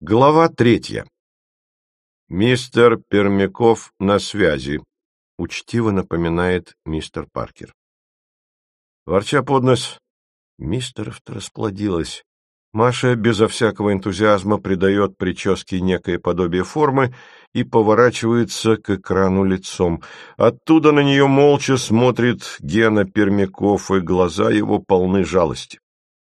Глава 3. «Мистер Пермяков на связи», — учтиво напоминает мистер Паркер. Ворча под нос, мистеров-то расплодилось. Маша безо всякого энтузиазма придает прическе некое подобие формы и поворачивается к экрану лицом. Оттуда на нее молча смотрит Гена Пермяков, и глаза его полны жалости.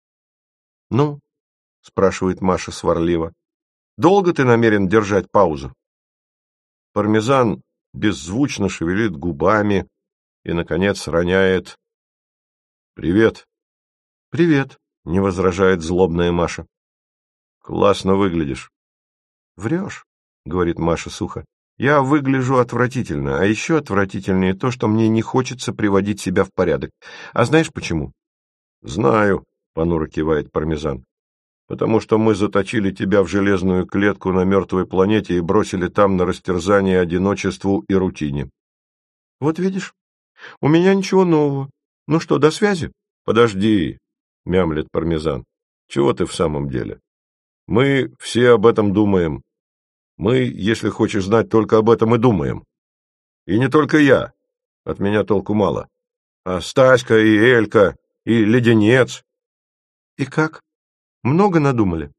«Ну?» — спрашивает Маша сварливо. «Долго ты намерен держать паузу?» Пармезан беззвучно шевелит губами и, наконец, роняет: «Привет». «Привет», — не возражает злобная Маша. «Классно выглядишь». «Врешь», — говорит Маша сухо. «Я выгляжу отвратительно, а еще отвратительнее то, что мне не хочется приводить себя в порядок. А знаешь почему?» «Знаю», — понуро кивает Пармезан. «Потому что мы заточили тебя в железную клетку на мертвой планете и бросили там на растерзание одиночеству и рутине». «Вот видишь, у меня ничего нового. Ну что, до связи?» «Подожди», — мямлет Пармезан. «Чего ты в самом деле? Мы все об этом думаем. Мы, если хочешь знать, только об этом и думаем. И не только я. От меня толку мало. А Стаська и Элька, и Леденец». «И как? Много надумали?»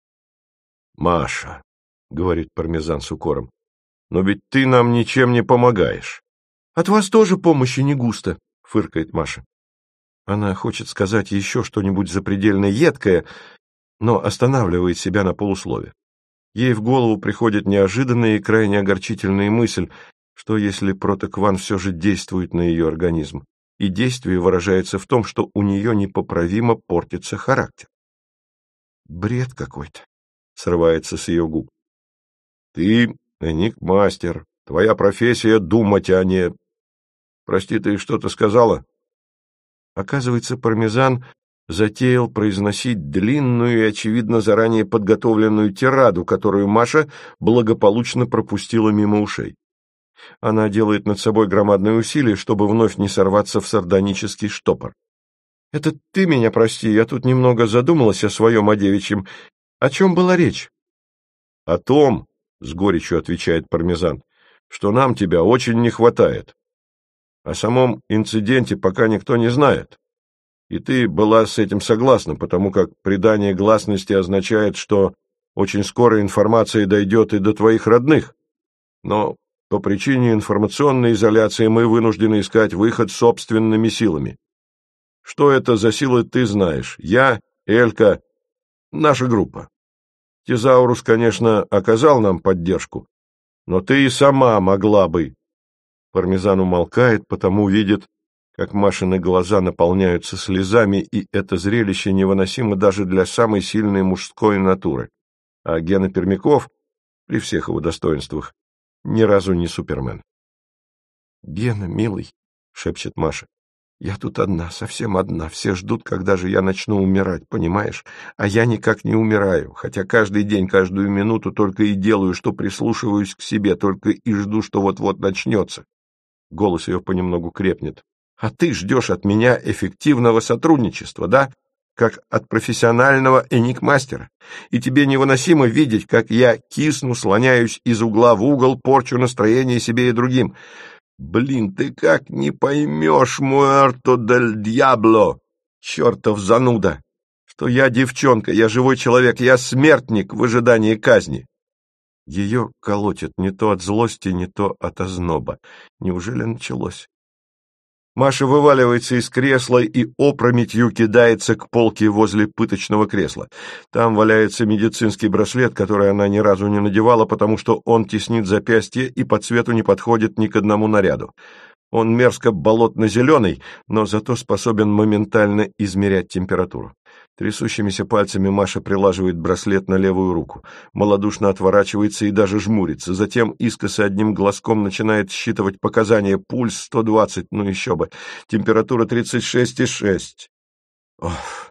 «Маша», — говорит Пармезан с укором, — «но ведь ты нам ничем не помогаешь». «От вас тоже помощи не густо», — фыркает Маша. Она хочет сказать еще что-нибудь запредельно едкое, но останавливает себя на полуслове. Ей в голову приходит неожиданная и крайне огорчительная мысль, что если протокван все же действует на ее организм, и действие выражается в том, что у нее непоправимо портится характер. «Бред какой-то», — срывается с ее губ. «Ты эникмастер. Твоя профессия — думать, а не... Прости, ты что-то сказала?» Оказывается, Пармезан затеял произносить длинную и, очевидно, заранее подготовленную тираду, которую Маша благополучно пропустила мимо ушей. Она делает над собой громадные усилия, чтобы вновь не сорваться в сардонический штопор. «Это ты меня прости, я тут немного задумалась о своем, о девичьем. О чем была речь?» «О том, — с горечью отвечает Пармезан, — что нам тебя очень не хватает. О самом инциденте пока никто не знает. И ты была с этим согласна, потому как придание гласности означает, что очень скоро информация дойдет и до твоих родных. Но по причине информационной изоляции мы вынуждены искать выход собственными силами. Что это за силы, ты знаешь. Я, Элька, наша группа. Тезаурус, конечно, оказал нам поддержку, но ты и сама могла бы». Пармезан умолкает, потому видит, как Машины глаза наполняются слезами, и это зрелище невыносимо даже для самой сильной мужской натуры. А Гена Пермяков, при всех его достоинствах, ни разу не супермен. «Гена, милый, — шепчет Маша, — я тут одна, совсем одна. Все ждут, когда же я начну умирать, понимаешь? А я никак не умираю, хотя каждый день, каждую минуту только и делаю, что прислушиваюсь к себе, только и жду, что вот-вот начнется». Голос ее понемногу крепнет. «А ты ждешь от меня эффективного сотрудничества, да? Как от профессионального эникмастера. И тебе невыносимо видеть, как я кисну, слоняюсь из угла в угол, порчу настроение себе и другим. Блин, ты как не поймешь, муэрто дель дьябло, чертов зануда, что я девчонка, я живой человек, я смертник в ожидании казни». Ее колотит не то от злости, не то от озноба. Неужели началось? Маша вываливается из кресла и опрометью кидается к полке возле пыточного кресла. Там валяется медицинский браслет, который она ни разу не надевала, потому что он теснит запястье и по цвету не подходит ни к одному наряду. Он мерзко болотно-зеленый, но зато способен моментально измерять температуру. Трясущимися пальцами Маша прилаживает браслет на левую руку, малодушно отворачивается и даже жмурится, затем искоса одним глазком начинает считывать показания: пульс 120, ну еще бы, температура 36,6. Ох.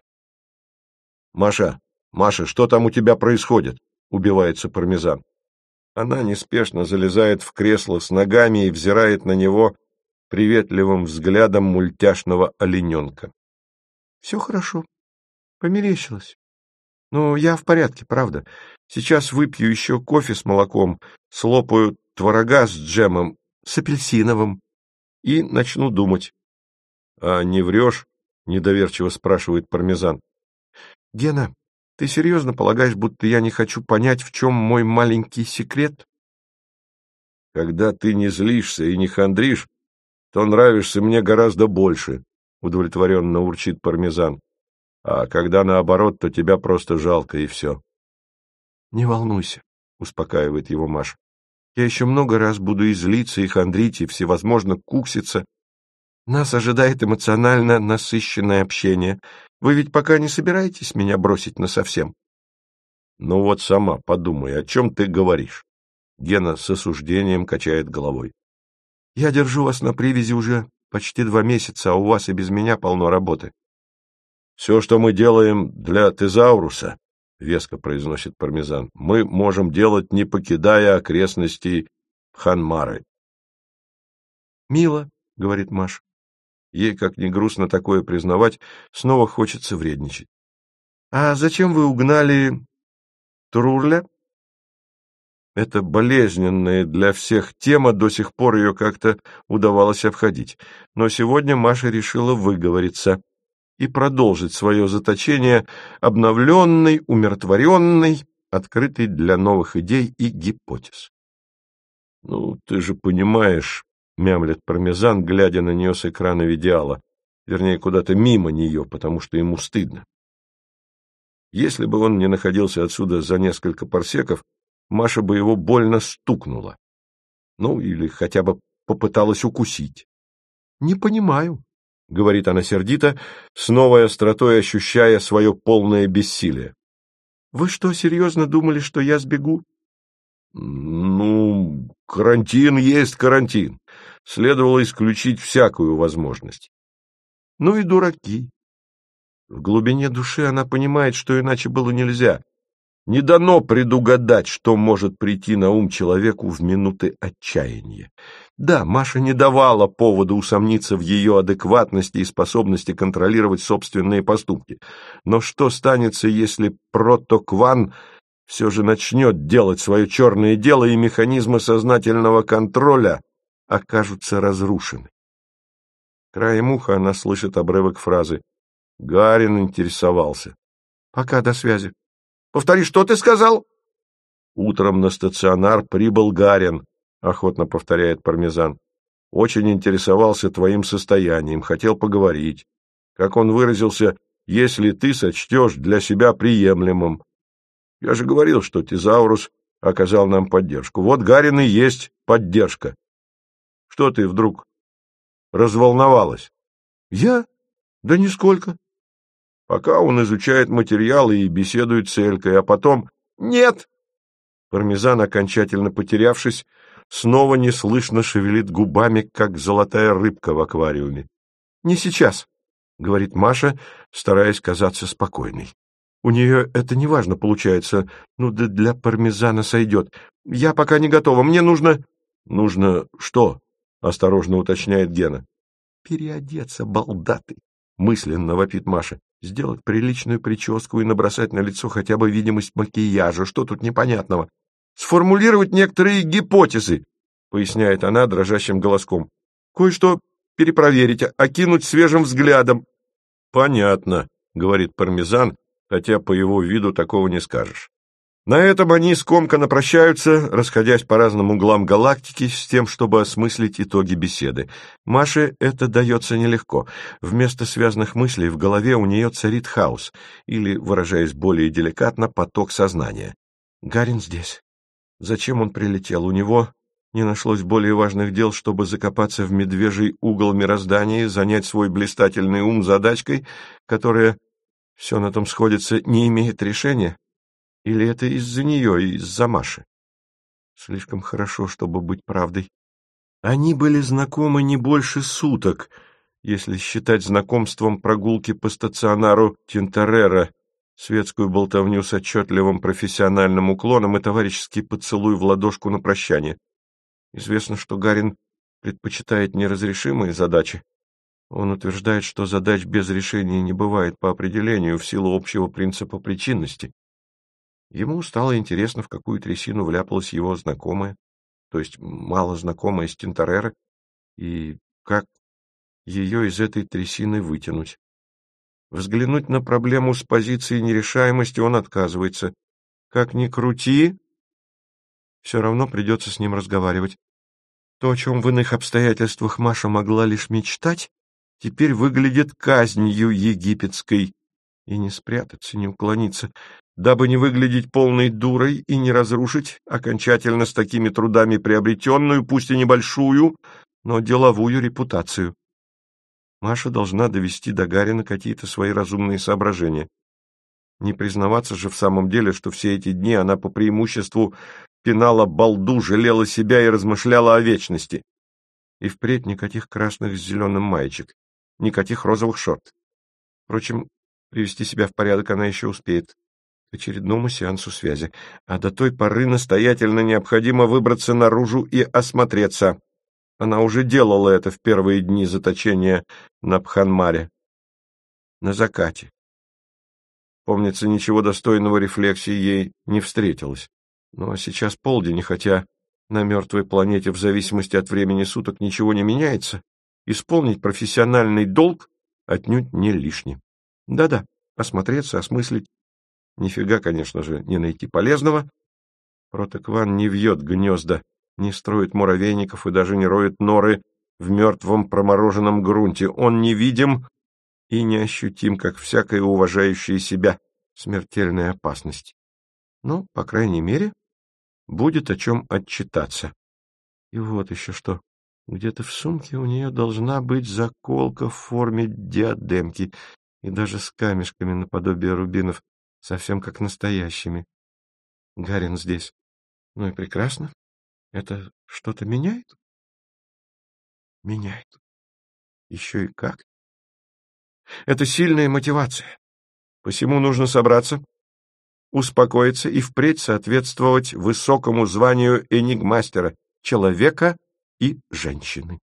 «Маша, Маша, что там у тебя происходит?» — убивается Пармезан. Она неспешно залезает в кресло с ногами и взирает на него приветливым взглядом мультяшного олененка. «Все хорошо. Померещилось. Ну, я в порядке, правда. Сейчас выпью еще кофе с молоком, слопаю творога с джемом, с апельсиновым и начну думать. — А не врешь? — недоверчиво спрашивает пармезан. — Гена, ты серьезно полагаешь, будто я не хочу понять, в чем мой маленький секрет? — Когда ты не злишься и не хандришь, то нравишься мне гораздо больше, — удовлетворенно урчит пармезан. А когда наоборот, то тебя просто жалко, и все. — Не волнуйся, — успокаивает его Маша. — Я еще много раз буду и злиться, и хандрить, и всевозможно кукситься. Нас ожидает эмоционально насыщенное общение. Вы ведь пока не собираетесь меня бросить насовсем? — Ну вот сама подумай, о чем ты говоришь? Гена с осуждением качает головой. — Я держу вас на привязи уже почти 2 месяца, а у вас и без меня полно работы. — Все, что мы делаем для тезауруса, — веско произносит пармезан, — мы можем делать, не покидая окрестностей Ханмары. — Мило, — говорит Маша. Ей, как ни грустно такое признавать, снова хочется вредничать. — А зачем вы угнали Турурля? Это болезненная для всех тема, до сих пор ее как-то удавалось обходить. Но сегодня Маша решила выговориться и продолжить свое заточение, обновленной, умиротворенной, открытой для новых идей и гипотез. — Ну, ты же понимаешь, — мямлет пармезан, глядя на нее с экрана видеала, вернее, куда-то мимо нее, потому что ему стыдно. Если бы он не находился отсюда за несколько парсеков, Маша бы его больно стукнула. Ну, или хотя бы попыталась укусить. — Не понимаю, — говорит она сердито, с новой остротой ощущая свое полное бессилие. — Вы что, серьезно думали, что я сбегу? — Ну, карантин есть карантин. Следовало исключить всякую возможность. — Ну и дураки. В глубине души она понимает, что иначе было нельзя. Не дано предугадать, что может прийти на ум человеку в минуты отчаяния. Да, Маша не давала повода усомниться в ее адекватности и способности контролировать собственные поступки. Но что станется, если протокван все же начнет делать свое черное дело, и механизмы сознательного контроля окажутся разрушены? Краем уха она слышит обрывок фразы. Гарин интересовался. — Пока, до связи. — Повтори, что ты сказал? — Утром на стационар прибыл Гарин, — охотно повторяет пармезан. — Очень интересовался твоим состоянием, хотел поговорить. Как он выразился, если ты сочтешь для себя приемлемым. Я же говорил, что тезаурус оказал нам поддержку. Вот Гарин и есть поддержка. Что ты вдруг разволновалась? — Я? Да нисколько. Пока он изучает материалы и беседует с Элькой, а потом... — Нет! Пармезан, окончательно потерявшись, снова неслышно шевелит губами, как золотая рыбка в аквариуме. — Не сейчас, — говорит Маша, стараясь казаться спокойной. У нее это неважно получается, ну да для пармезана сойдет. Я пока не готова, мне нужно... — Нужно что? — осторожно уточняет Гена. — Переодеться, балдатый, — мысленно вопит Маша. Сделать приличную прическу и набросать на лицо хотя бы видимость макияжа. Что тут непонятного? Сформулировать некоторые гипотезы, поясняет она дрожащим голоском. Кое-что перепроверить, окинуть свежим взглядом. Понятно, говорит пармезан, хотя по его виду такого не скажешь. На этом они скомканно прощаются, расходясь по разным углам галактики с тем, чтобы осмыслить итоги беседы. Маше это дается нелегко. Вместо связанных мыслей в голове у нее царит хаос, или, выражаясь более деликатно, поток сознания. Гарин здесь. Зачем он прилетел? У него не нашлось более важных дел, чтобы закопаться в медвежий угол мироздания, занять свой блистательный ум задачкой, которая, все на том сходится, не имеет решения? Или это из-за нее, из-за Маши? Слишком хорошо, чтобы быть правдой. Они были знакомы не больше суток, если считать знакомством прогулки по стационару Тинторера, светскую болтовню с отчетливым профессиональным уклоном и товарищеский поцелуй в ладошку на прощание. Известно, что Гарин предпочитает неразрешимые задачи. Он утверждает, что задач без решения не бывает по определению в силу общего принципа причинности. Ему стало интересно, в какую трясину вляпалась его знакомая, то есть мало знакомая с Тинторера, и как ее из этой трясины вытянуть. Взглянуть на проблему с позиции нерешаемости он отказывается. Как ни крути, все равно придется с ним разговаривать. То, о чем в иных обстоятельствах Маша могла лишь мечтать, теперь выглядит казнью египетской. И не спрятаться, не уклониться, дабы не выглядеть полной дурой и не разрушить окончательно с такими трудами приобретенную, пусть и небольшую, но деловую репутацию. Маша должна довести до Гарина какие-то свои разумные соображения. Не признаваться же в самом деле, что все эти дни она по преимуществу пинала балду, жалела себя и размышляла о вечности. И впредь никаких красных с зеленым маечек, никаких розовых шорт. Впрочем, привести себя в порядок она еще успеет к очередному сеансу связи, а до той поры настоятельно необходимо выбраться наружу и осмотреться. Она уже делала это в первые дни заточения на Пханмаре. На закате. Помнится, ничего достойного рефлексии ей не встретилось. Но сейчас полдень, и хотя на мертвой планете в зависимости от времени суток ничего не меняется, исполнить профессиональный долг отнюдь не лишне. Да-да, осмотреться, осмыслить. Нифига, конечно же, не найти полезного. Протекван не вьет гнезда, не строит муравейников и даже не роет норы в мертвом промороженном грунте. Он невидим и неощутим, как всякая уважающая себя смертельная опасность. Но, по крайней мере, будет о чем отчитаться. И вот еще что. Где-то в сумке у нее должна быть заколка в форме диадемки, и даже с камешками наподобие рубинов, совсем как настоящими. Гарин здесь. Ну и прекрасно. Это что-то меняет? Меняет. Еще и как. Это сильная мотивация. Посему нужно собраться, успокоиться и впредь соответствовать высокому званию энигмастера, человека и женщины.